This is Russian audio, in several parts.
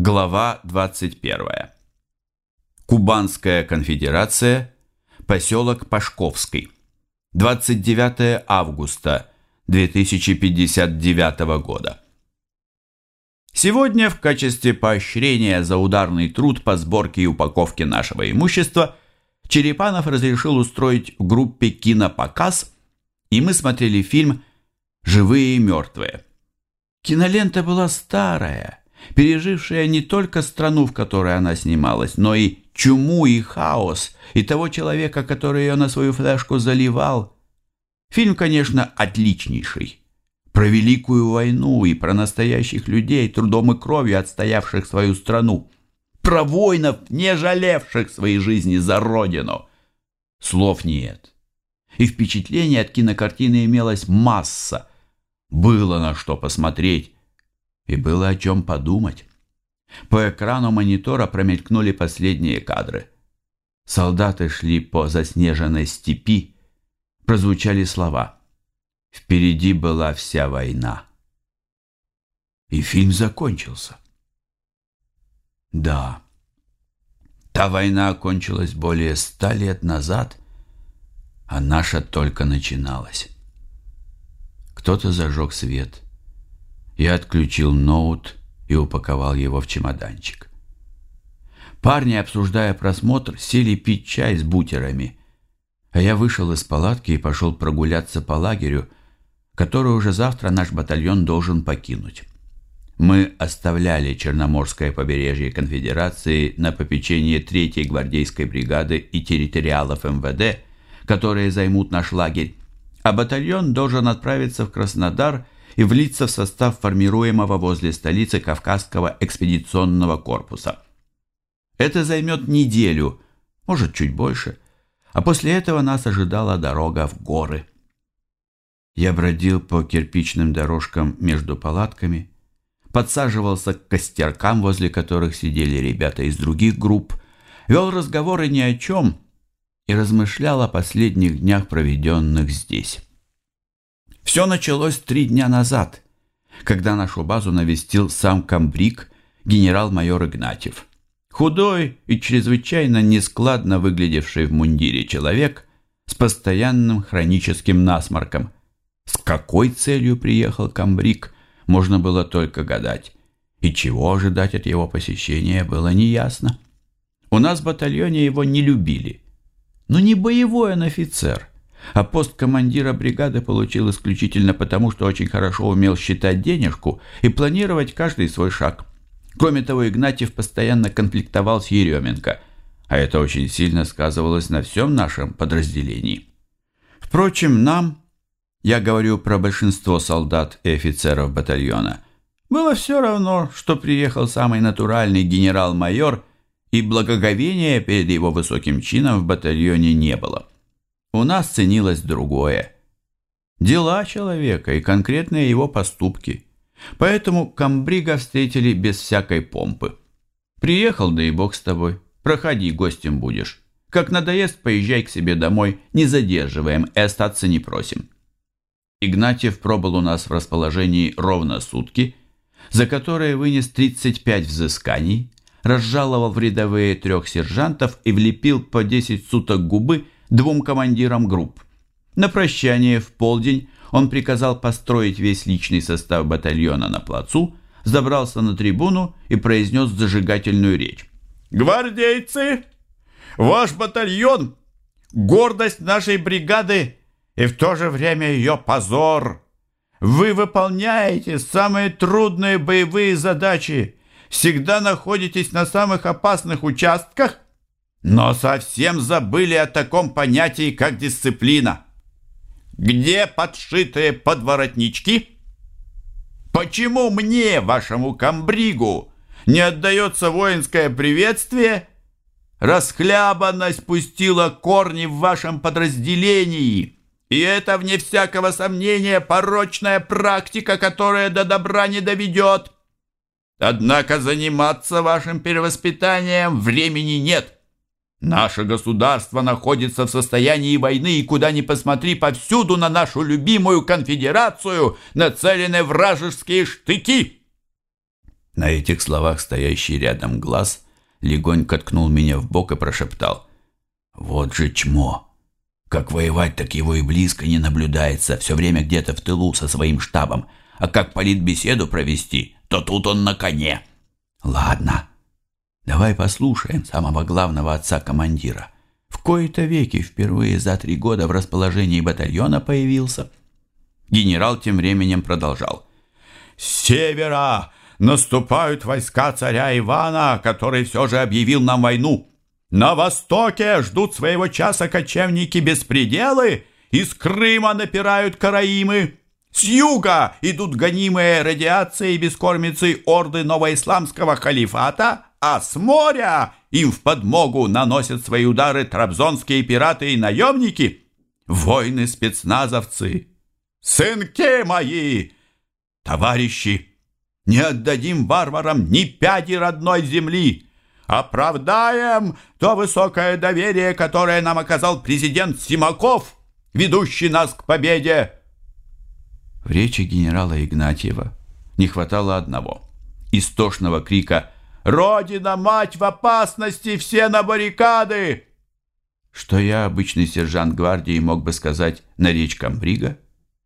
Глава 21. Кубанская конфедерация, поселок Пашковский. 29 августа 2059 года. Сегодня в качестве поощрения за ударный труд по сборке и упаковке нашего имущества Черепанов разрешил устроить в группе кинопоказ, и мы смотрели фильм «Живые и мертвые». Кинолента была старая, пережившая не только страну, в которой она снималась, но и чуму и хаос, и того человека, который ее на свою флешку заливал. Фильм, конечно, отличнейший. Про Великую войну и про настоящих людей, трудом и кровью отстоявших свою страну. Про воинов, не жалевших своей жизни за родину. Слов нет. И впечатлений от кинокартины имелось масса. Было на что посмотреть. И было о чем подумать. По экрану монитора промелькнули последние кадры. Солдаты шли по заснеженной степи. Прозвучали слова: «Впереди была вся война». И фильм закончился. Да, та война окончилась более 100 лет назад, а наша только начиналась. Кто-то зажег свет. Я отключил ноут и упаковал его в чемоданчик. Парни, обсуждая просмотр, сели пить чай с бутерами, а я вышел из палатки и пошел прогуляться по лагерю, который уже завтра наш батальон должен покинуть. Мы оставляли Черноморское побережье Конфедерации на попечение 3-й гвардейской бригады и территориалов МВД, которые займут наш лагерь, а батальон должен отправиться в Краснодар и влиться в состав формируемого возле столицы Кавказского экспедиционного корпуса. Это займет неделю, может, чуть больше, а после этого нас ожидала дорога в горы. Я бродил по кирпичным дорожкам между палатками, подсаживался к костеркам, возле которых сидели ребята из других групп, вел разговоры ни о чем и размышлял о последних днях, проведенных здесь. Все началось 3 дня назад, когда нашу базу навестил сам комбриг генерал-майор Игнатьев. Худой и чрезвычайно нескладно выглядевший в мундире человек с постоянным хроническим насморком. С какой целью приехал комбриг, можно было только гадать, и чего ожидать от его посещения было неясно. У нас в батальоне его не любили, но не боевой он офицер, а пост командира бригады получил исключительно потому, что очень хорошо умел считать денежку и планировать каждый свой шаг. Кроме того, Игнатьев постоянно конфликтовал с Еременко, а это очень сильно сказывалось на всем нашем подразделении. Впрочем, нам, я говорю про большинство солдат и офицеров батальона, было все равно, что приехал самый натуральный генерал-майор, и благоговения перед его высоким чином в батальоне не было. У нас ценилось другое. Дела человека и конкретные его поступки. Поэтому комбрига встретили без всякой помпы. Приехал, да и бог с тобой. Проходи, гостем будешь. Как надоест, поезжай к себе домой, не задерживаем и остаться не просим. Игнатьев пробыл у нас в расположении ровно сутки, за которые вынес 35 взысканий, разжаловал в рядовые 3 сержантов и влепил по 10 суток губы 2 командирам групп. На прощание в полдень он приказал построить весь личный состав батальона на плацу, забрался на трибуну и произнес зажигательную речь. «Гвардейцы, ваш батальон – гордость нашей бригады и в то же время ее позор. Вы выполняете самые трудные боевые задачи, всегда находитесь на самых опасных участках, но совсем забыли о таком понятии, как дисциплина. Где подшитые подворотнички? Почему мне, вашему комбригу, не отдается воинское приветствие? Расхлябанность пустила корни в вашем подразделении, и это, вне всякого сомнения, порочная практика, которая до добра не доведет. Однако заниматься вашим перевоспитанием времени нет. Наше государство находится в состоянии войны, и куда ни посмотри, повсюду на нашу любимую конфедерацию нацелены вражеские штыки. На этих словах стоящий рядом глаз легонько ткнул меня в бок и прошептал: «Вот же чмо! Как воевать, так его и близко не наблюдается, все время где-то в тылу со своим штабом, а как политбеседу провести, то тут он на коне». «Ладно, давай послушаем самого главного отца-командира. В кои-то веки впервые за 3 года в расположении батальона появился». Генерал тем временем продолжал: «С севера наступают войска царя Ивана, который все же объявил нам войну. На востоке ждут своего часа кочевники-беспределы, из Крыма напирают караимы. С юга идут гонимые радиацией и бескормицей орды новоисламского халифата, а с моря им в подмогу наносят свои удары трабзонские пираты и наемники. Воины-спецназовцы, сынки мои, товарищи, не отдадим варварам ни пяди родной земли. Оправдаем то высокое доверие, которое нам оказал президент Симаков, ведущий нас к победе». В речи генерала Игнатьева не хватало одного – истошного крика: «Родина, мать, в опасности! Все на баррикады!» Что я, обычный сержант гвардии, мог бы сказать на речь комбрига?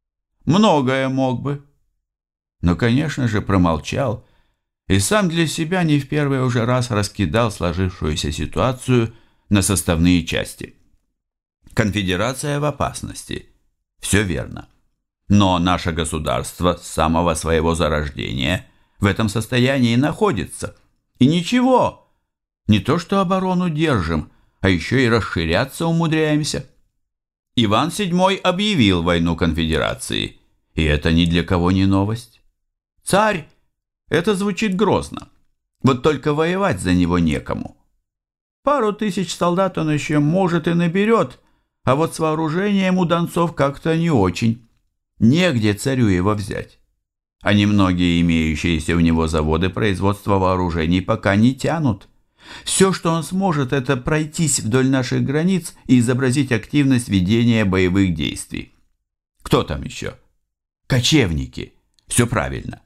Многое мог бы. Но, конечно же, промолчал и сам для себя не в первый уже раз раскидал сложившуюся ситуацию на составные части. Конфедерация в опасности. Все верно. Но наше государство с самого своего зарождения в этом состоянии находится. И ничего, не то что оборону держим, а еще и расширяться умудряемся. Иван VII объявил войну конфедерации, и это ни для кого не новость. Царь — это звучит грозно, вот только воевать за него некому. Пару тысяч солдат он еще, может, и наберет, а вот с вооружением у донцов как-то не очень. Негде царю его взять. А немногие имеющиеся у него заводы производства вооружений пока не тянут. Все, что он сможет, это пройтись вдоль наших границ и изобразить активность ведения боевых действий. Кто там еще? Кочевники. Все правильно.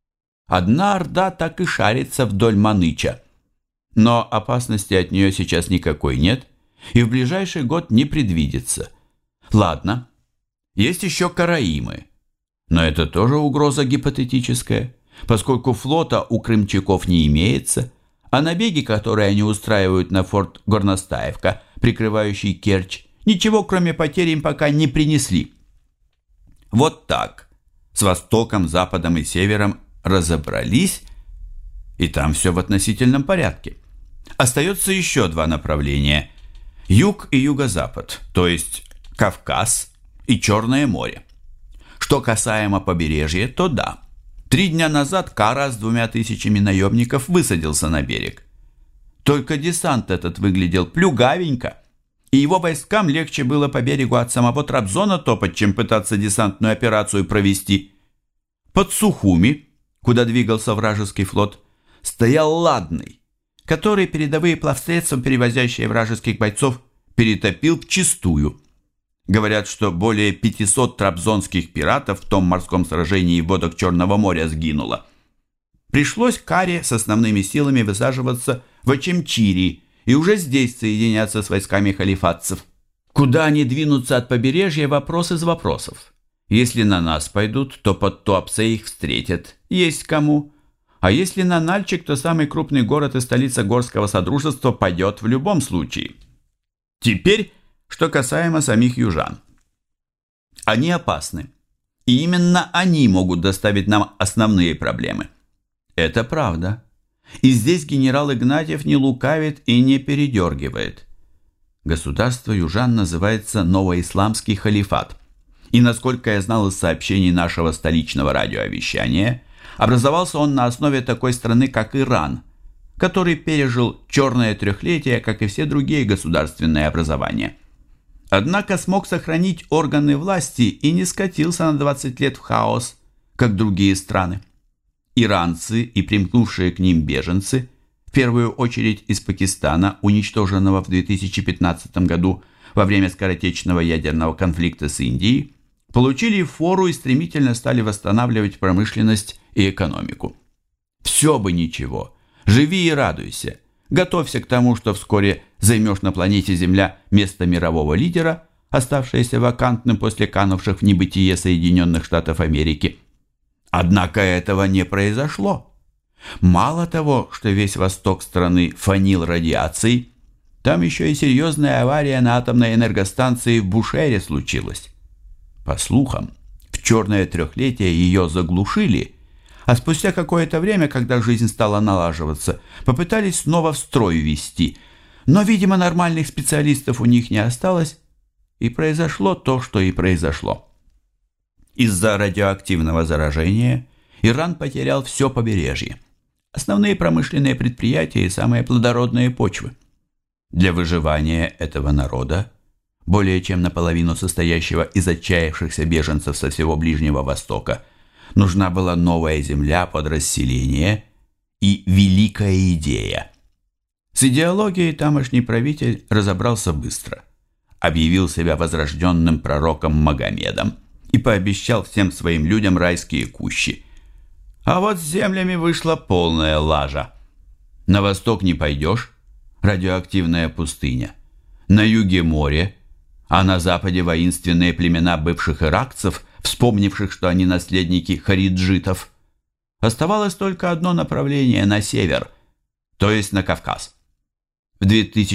Одна орда так и шарится вдоль Маныча. Но опасности от нее сейчас никакой нет, и в ближайший год не предвидится. Ладно, есть еще караимы. Но это тоже угроза гипотетическая, поскольку флота у крымчаков не имеется, а набеги, которые они устраивают на форт Горностаевка, прикрывающий Керчь, ничего кроме потерь им пока не принесли. Вот так, с востоком, западом и севером разобрались, и там все в относительном порядке. Остается еще 2 направления – юг и юго-запад, то есть Кавказ и Черное море. Что касаемо побережья, то да. 3 дня назад Кара с 2000 наемников высадился на берег. Только десант этот выглядел плюгавенько, и его войскам легче было по берегу от самого Трабзона топать, чем пытаться десантную операцию провести. Под Сухуми, куда двигался вражеский флот, стоял Ладный, который передовые плавсредства, перевозящие вражеских бойцов, перетопил вчистую. Говорят, что более 500 трабзонских пиратов в том морском сражении в водах Черного моря сгинуло. Пришлось Каре с основными силами высаживаться в Очемчири и уже здесь соединяться с войсками халифатцев. Куда они двинутся от побережья – вопрос из вопросов. Если на нас пойдут, то под Туапсе их встретят. Есть кому. А если на Нальчик, то самый крупный город и столица Горского Содружества пойдет в любом случае. Теперь, что касаемо самих южан. Они опасны. И именно они могут доставить нам основные проблемы. Это правда. И здесь генерал Игнатьев не лукавит и не передергивает. Государство южан называется Новоисламский халифат. И, насколько я знал из сообщений нашего столичного радиовещания, образовался он на основе такой страны, как Иран, который пережил черное трехлетие, как и все другие государственные образования. Однако смог сохранить органы власти и не скатился на 20 лет в хаос, как другие страны. Иранцы и примкнувшие к ним беженцы, в первую очередь из Пакистана, уничтоженного в 2015 году во время скоротечного ядерного конфликта с Индией, получили фору и стремительно стали восстанавливать промышленность и экономику. Все бы ничего. Живи и радуйся. Готовься к тому, что вскоре займешь на планете Земля место мирового лидера, оставшееся вакантным после канувших в небытие Соединенных Штатов Америки. Однако этого не произошло. Мало того, что весь восток страны фонил радиацией, там еще и серьезная авария на атомной энергостанции в Бушере случилась. По слухам, в черное трехлетие ее заглушили, а спустя какое-то время, когда жизнь стала налаживаться, попытались снова в строй ввести, но, видимо, нормальных специалистов у них не осталось, и произошло то, что и произошло. Из-за радиоактивного заражения Иран потерял все побережье, основные промышленные предприятия и самые плодородные почвы. Для выживания этого народа, более чем наполовину состоящего из отчаявшихся беженцев со всего Ближнего Востока, нужна была новая земля под расселение и великая идея. С идеологией тамошний правитель разобрался быстро, объявил себя возрожденным пророком Магомедом и пообещал всем своим людям райские кущи. А вот с землями вышла полная лажа. На восток не пойдешь, радиоактивная пустыня. На юге море, а на западе воинственные племена бывших иракцев, вспомнивших, что они наследники хариджитов. Оставалось только одно направление на север, то есть на Кавказ. В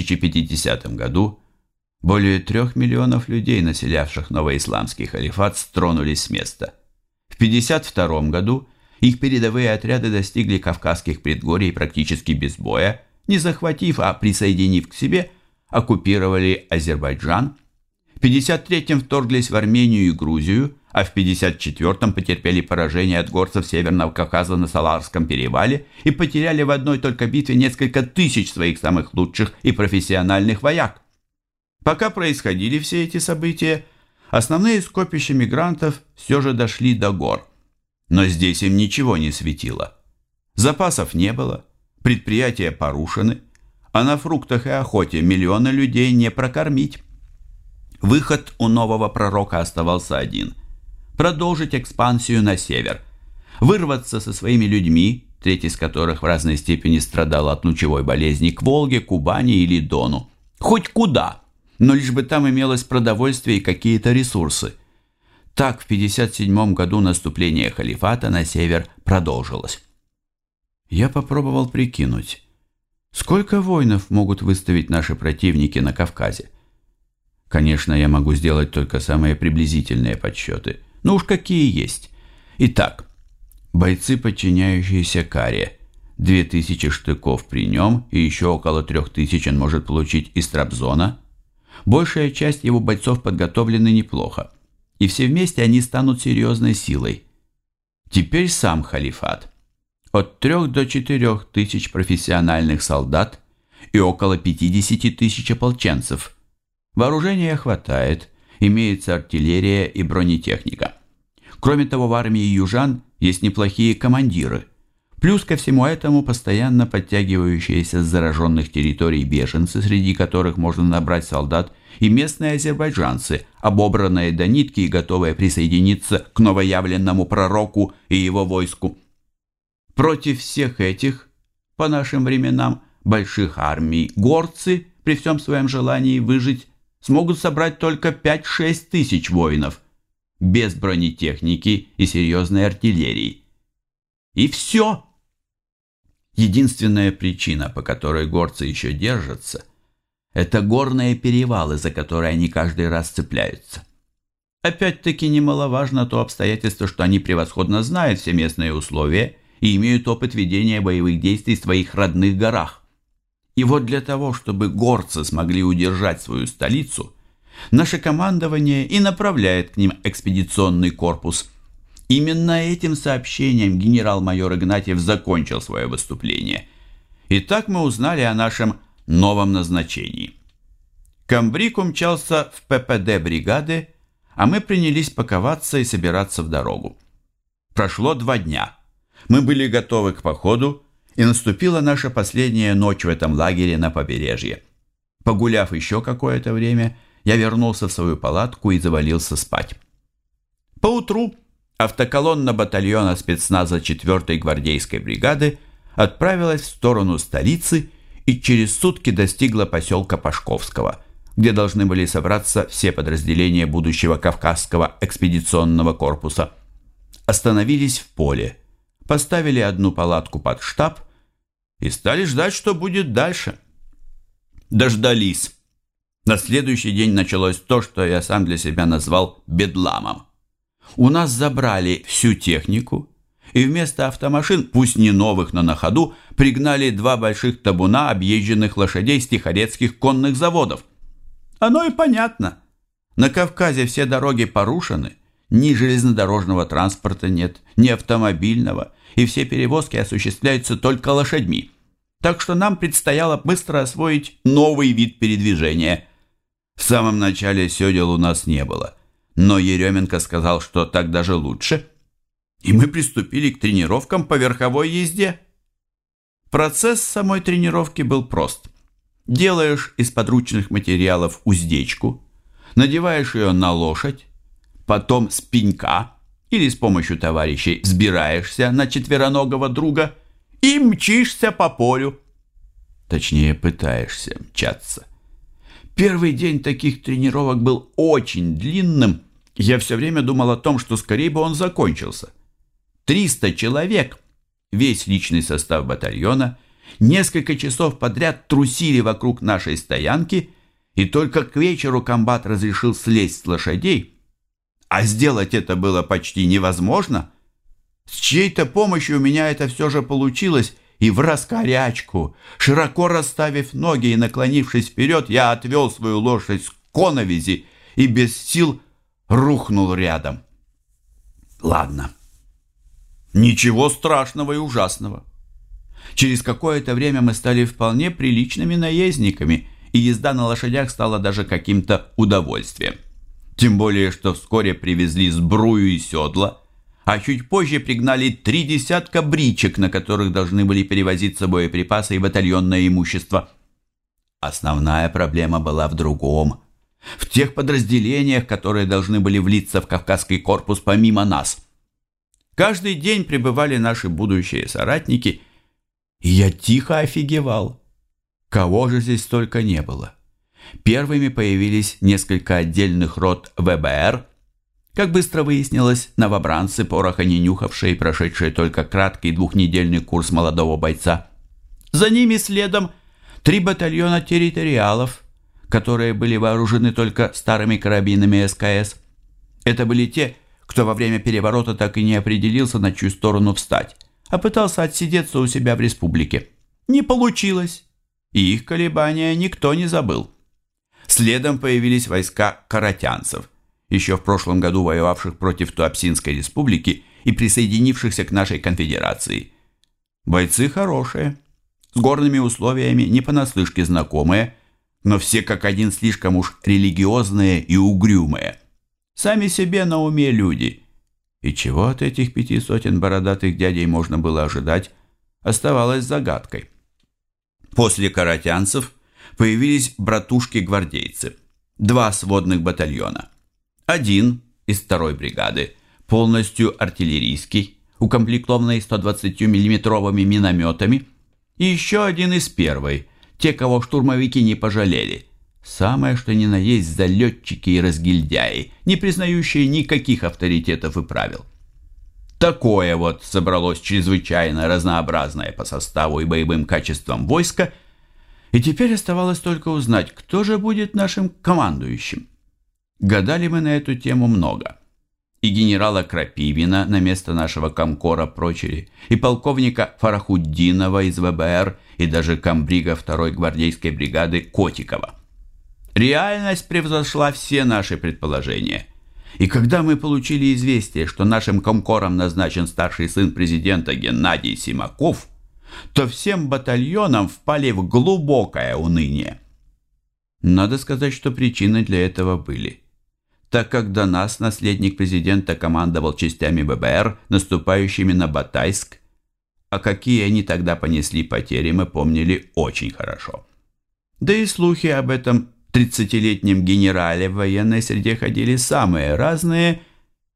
2050 году более 3 миллионов людей, населявших новоисламский халифат, стронулись с места. В 1952 году их передовые отряды достигли Кавказских предгорий практически без боя, не захватив, а присоединив к себе, оккупировали Азербайджан. В 1953-м вторглись в Армению и Грузию, а в 1954-м потерпели поражение от горцев Северного Кавказа на Саларском перевале и потеряли в одной только битве несколько тысяч своих самых лучших и профессиональных вояк. Пока происходили все эти события, основные скопища мигрантов все же дошли до гор. Но здесь им ничего не светило. Запасов не было, предприятия порушены, а на фруктах и охоте миллионы людей не прокормить. Выход у нового пророка оставался один – продолжить экспансию на север, вырваться со своими людьми, треть из которых в разной степени страдала от лучевой болезни, к Волге, Кубани или Дону. Хоть куда, но лишь бы там имелось продовольствие и какие-то ресурсы. Так в 1957 году наступление халифата на север продолжилось. Я попробовал прикинуть, сколько воинов могут выставить наши противники на Кавказе. Конечно, я могу сделать только самые приблизительные подсчеты. Ну уж какие есть. Итак, бойцы, подчиняющиеся Каре, 2000 штыков при нем и еще около 3000 он может получить из Трабзона. Большая часть его бойцов подготовлены неплохо, и все вместе они станут серьезной силой. Теперь сам халифат. От 3 до 4 тысяч профессиональных солдат и около 50 тысяч ополченцев. Вооружения хватает, имеется артиллерия и бронетехника. Кроме того, в армии южан есть неплохие командиры. Плюс ко всему этому постоянно подтягивающиеся с зараженных территорий беженцы, среди которых можно набрать солдат, и местные азербайджанцы, обобранные до нитки и готовые присоединиться к новоявленному пророку и его войску. Против всех этих, по нашим временам, больших армий, горцы, при всем своем желании выжить, смогут собрать только 5-6 тысяч воинов, без бронетехники и серьезной артиллерии. И все. Единственная причина, по которой горцы еще держатся, это горные перевалы, за которые они каждый раз цепляются. Опять-таки немаловажно то обстоятельство, что они превосходно знают все местные условия и имеют опыт ведения боевых действий в своих родных горах. И вот для того, чтобы горцы смогли удержать свою столицу, наше командование и направляет к ним экспедиционный корпус. Именно этим сообщением генерал-майор Игнатьев закончил свое выступление. И так мы узнали о нашем новом назначении. Камбрик умчался в ППД бригады, а мы принялись паковаться и собираться в дорогу. Прошло 2 дня. Мы были готовы к походу, и наступила наша последняя ночь в этом лагере на побережье. Погуляв еще какое-то время, я вернулся в свою палатку и завалился спать. Поутру автоколонна батальона спецназа 4-й гвардейской бригады отправилась в сторону столицы и через сутки достигла поселка Пашковского, где должны были собраться все подразделения будущего Кавказского экспедиционного корпуса. Остановились в поле, поставили одну палатку под штаб и стали ждать, что будет дальше. Дождались. На следующий день началось то, что я сам для себя назвал бедламом. У нас забрали всю технику, и вместо автомашин, пусть не новых, но на ходу, пригнали 2 больших табуна объезженных лошадей с тихорецких конных заводов. Оно и понятно. На Кавказе все дороги порушены, ни железнодорожного транспорта нет, ни автомобильного, и все перевозки осуществляются только лошадьми. Так что нам предстояло быстро освоить новый вид передвижения. В самом начале седел у нас не было, но Еременко сказал, что так даже лучше, и мы приступили к тренировкам по верховой езде. Процесс самой тренировки был прост. Делаешь из подручных материалов уздечку, надеваешь ее на лошадь, потом с пенька или с помощью товарищей взбираешься на четвероногого друга и мчишься по полю. Точнее, пытаешься мчаться. Первый день таких тренировок был очень длинным. Я все время думал о том, что скорее бы он закончился. 300 человек, весь личный состав батальона, несколько часов подряд трусили вокруг нашей стоянки, и только к вечеру комбат разрешил слезть с лошадей, а сделать это было почти невозможно. С чьей-то помощью у меня это все же получилось, и в раскорячку, широко расставив ноги и наклонившись вперед, я отвел свою лошадь с коновизи и без сил рухнул рядом. Ладно. Ничего страшного и ужасного. Через какое-то время мы стали вполне приличными наездниками, и езда на лошадях стала даже каким-то удовольствием. Тем более, что вскоре привезли сбрую и седла, а чуть позже пригнали 3 десятка бричек, на которых должны были перевозиться боеприпасы и батальонное имущество. Основная проблема была в другом. В тех подразделениях, которые должны были влиться в Кавказский корпус помимо нас. Каждый день прибывали наши будущие соратники, и я тихо офигевал. Кого же здесь столько не было? Первыми появились несколько отдельных рот ВБР. Как быстро выяснилось, новобранцы, пороха не нюхавшие и прошедшие только краткий 2-недельный курс молодого бойца. За ними следом 3 батальона территориалов, которые были вооружены только старыми карабинами СКС. Это были те, кто во время переворота так и не определился, на чью сторону встать, а пытался отсидеться у себя в республике. Не получилось, и их колебания никто не забыл. Следом появились войска каратянцев, еще в прошлом году воевавших против Туапсинской республики и присоединившихся к нашей конфедерации. Бойцы хорошие, с горными условиями не понаслышке знакомые, но все как один слишком уж религиозные и угрюмые. Сами себе на уме люди. И чего от этих 500 бородатых дядей можно было ожидать, оставалось загадкой. После каратянцев появились братушки-гвардейцы, 2 сводных батальона. Один из 2-й бригады, полностью артиллерийский, укомплектованный 120 миллиметровыми минометами, и еще один из 1-й, те, кого штурмовики не пожалели. Самое что ни на есть залетчики и разгильдяи, не признающие никаких авторитетов и правил. Такое вот собралось чрезвычайно разнообразное по составу и боевым качествам войско, и теперь оставалось только узнать, кто же будет нашим командующим. Гадали мы на эту тему много. И генерала Крапивина на место нашего комкора прочили, и полковника Фарахуддинова из ВБР, и даже комбрига 2-й гвардейской бригады Котикова. Реальность превзошла все наши предположения. И когда мы получили известие, что нашим комкором назначен старший сын президента Геннадий Симаков, то всем батальонам впали в глубокое уныние. Надо сказать, что причины для этого были. Так как до нас наследник президента командовал частями ББР, наступающими на Батайск, а какие они тогда понесли потери, мы помнили очень хорошо. Да и слухи об этом 30-летнем генерале в военной среде ходили самые разные,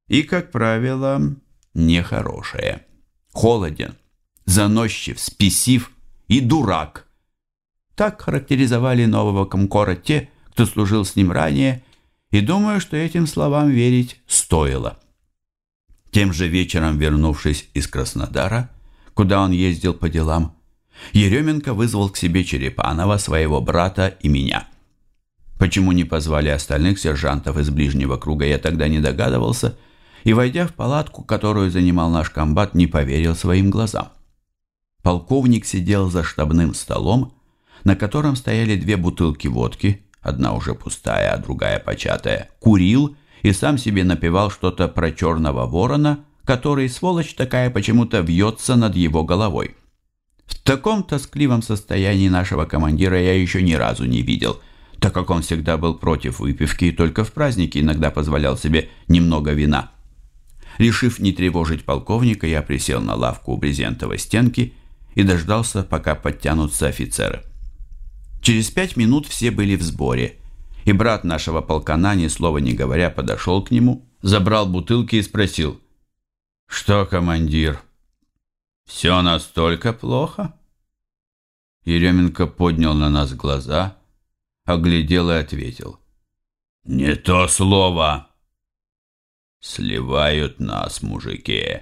и, как правило, нехорошее. Холоден, заносчив, спесив и дурак. Так характеризовали нового комкора те, кто служил с ним ранее, и думаю, что этим словам верить стоило. Тем же вечером, вернувшись из Краснодара, куда он ездил по делам, Еременко вызвал к себе Черепанова, своего брата и меня. Почему не позвали остальных сержантов из ближнего круга, я тогда не догадывался, и, войдя в палатку, которую занимал наш комбат, не поверил своим глазам. Полковник сидел за штабным столом, на котором стояли 2 бутылки водки, одна уже пустая, а другая початая, курил и сам себе напевал что-то про черного ворона, который, сволочь такая, почему-то вьется над его головой. В таком тоскливом состоянии нашего командира я еще ни разу не видел, так как он всегда был против выпивки и только в праздники иногда позволял себе немного вина. Решив не тревожить полковника, я присел на лавку у брезентовой стенки и дождался, пока подтянутся офицеры. Через 5 минут все были в сборе, и брат нашего полкана, ни слова не говоря, подошел к нему, забрал бутылки и спросил: «Что, командир, все настолько плохо?» Еременко поднял на нас глаза, оглядел и ответил: «Не то слово! Сливают нас, мужики,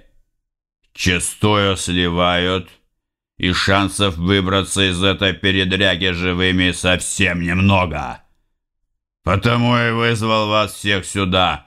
честую сливают, и шансов выбраться из этой передряги живыми совсем немного. Потому и вызвал вас всех сюда».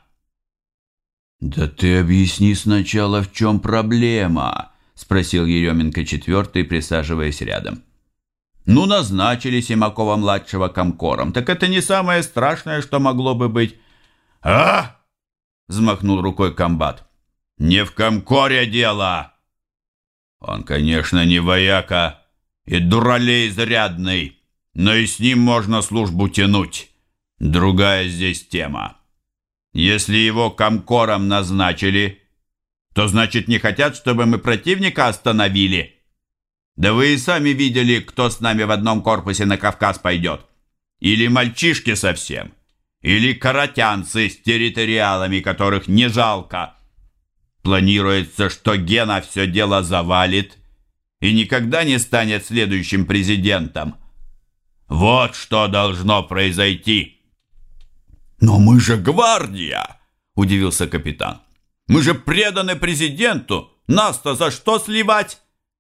«Да ты объясни сначала, в чем проблема?» — спросил Еременко четвертый, присаживаясь рядом. «Ну, назначили Симакова-младшего комкором, так это не самое страшное, что могло бы быть». «А?» — взмахнул рукой комбат. «Не в комкоре дело. Он, конечно, не вояка и дуралей изрядный, но и с ним можно службу тянуть. Другая здесь тема. Если его комкором назначили, то значит не хотят, чтобы мы противника остановили. Да вы и сами видели, кто с нами в одном корпусе на Кавказ пойдет. Или мальчишки совсем, или каратянцы с территориалами, которых не жалко. Планируется, что Гена все дело завалит и никогда не станет следующим президентом. Вот что должно произойти». «Но мы же гвардия!» – удивился капитан. «Мы же преданы президенту! Нас-то за что сливать?»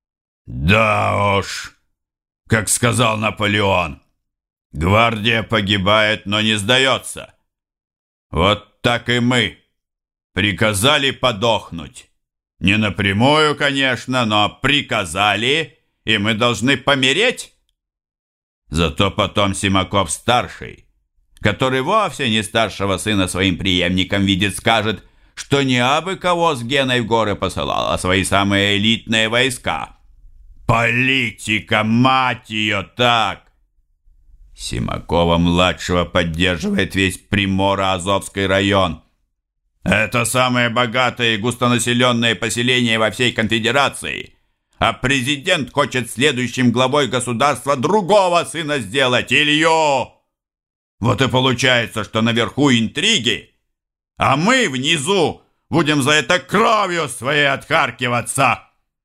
«Да уж, как сказал Наполеон, гвардия погибает, но не сдается. Вот так и мы приказали подохнуть. Не напрямую, конечно, но приказали, и мы должны помереть. Зато потом Симаков-старший, который вовсе не старшего сына своим преемником видит, скажет, что не абы кого с Геной в горы посылал, а свои самые элитные войска. Политика, мать ее, так! Симакова-младшего поддерживает весь Приморско-Азовский район. Это самые богатые и густонаселенные поселения во всей конфедерации. А президент хочет следующим главой государства другого сына сделать, Илью. Вот и получается, что наверху интриги, а мы внизу будем за это кровью своей отхаркиваться.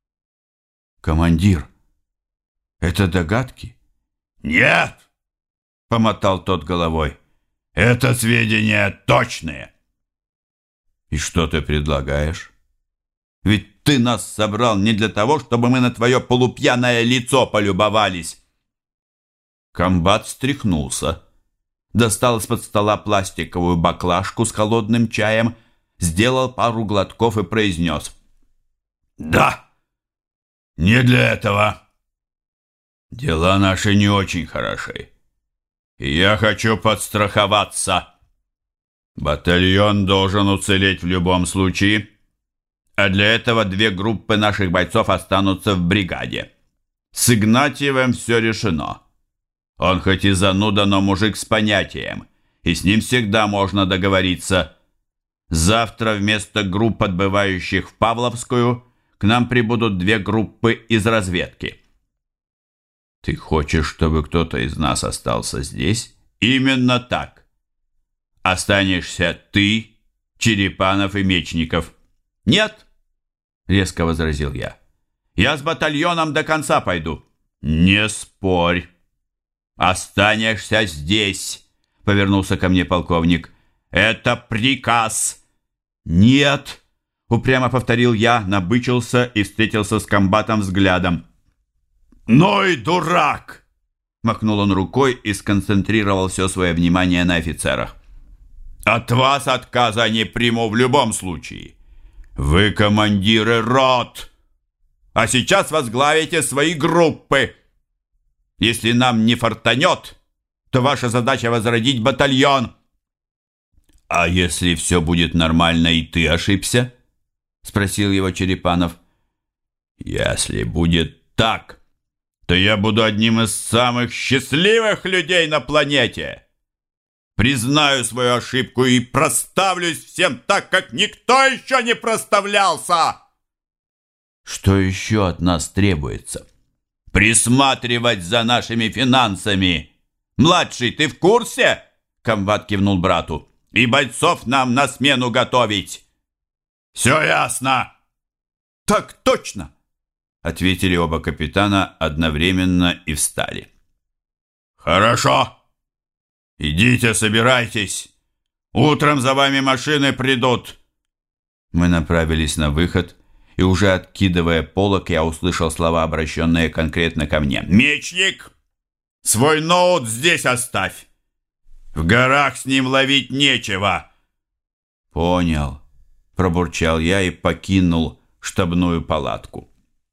«Командир, это догадки?» «Нет», — помотал тот головой, — «это сведения точные». «И что ты предлагаешь? Ведь ты нас собрал не для того, чтобы мы на твое полупьяное лицо полюбовались». Комбат встряхнулся, достал из-под стола пластиковую баклажку с холодным чаем, сделал пару глотков и произнес: «Да, не для этого. Дела наши не очень хороши, и я хочу подстраховаться. Батальон должен уцелеть в любом случае, а для этого 2 группы наших бойцов останутся в бригаде. С Игнатьевым все решено. Он хоть и зануда, но мужик с понятием, и с ним всегда можно договориться. Завтра вместо групп, отбывающих в Павловскую, к нам прибудут 2 группы из разведки». «Ты хочешь, чтобы кто-то из нас остался здесь?» «Именно так. Останешься ты, Черепанов и Мечников. «Нет», — резко возразил я. «Я с батальоном до конца пойду». «Не спорь. Останешься здесь», — повернулся ко мне полковник. «Это приказ». «Нет», — упрямо повторил я, набычился и встретился с комбатом взглядом. «Ну и дурак!» — махнул он рукой и сконцентрировал все свое внимание на офицерах. «От вас отказа не приму в любом случае. Вы командиры рот, а сейчас возглавите свои группы. Если нам не фартанет, то ваша задача возродить батальон». «А если все будет нормально и ты ошибся?» — спросил его Черепанов. «Если будет так, то я буду одним из самых счастливых людей на планете. Признаю свою ошибку и проставлюсь всем так, как никто еще не проставлялся». «Что еще от нас требуется?» «Присматривать за нашими финансами. Младший, ты в курсе?» — комбат кивнул брату. «И бойцов нам на смену готовить». «Все ясно». «Так точно», — ответили оба капитана одновременно и встали. «Хорошо. Идите, собирайтесь. Утром за вами машины придут». Мы направились на выход, и уже откидывая полог, я услышал слова, обращенные конкретно ко мне. «Мечник, свой ноут здесь оставь. В горах с ним ловить нечего». «Понял», — пробурчал я и покинул штабную палатку.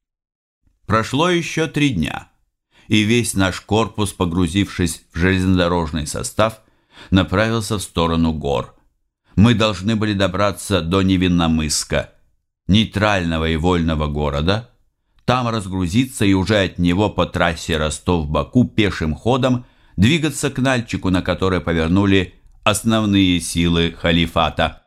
Прошло еще 3 дня, и весь наш корпус, погрузившись в железнодорожный состав, направился в сторону гор. Мы должны были добраться до Невинномысска, нейтрального и вольного города, там разгрузиться и уже от него по трассе Ростов-Баку пешим ходом двигаться к Нальчику, на который повернули основные силы халифата.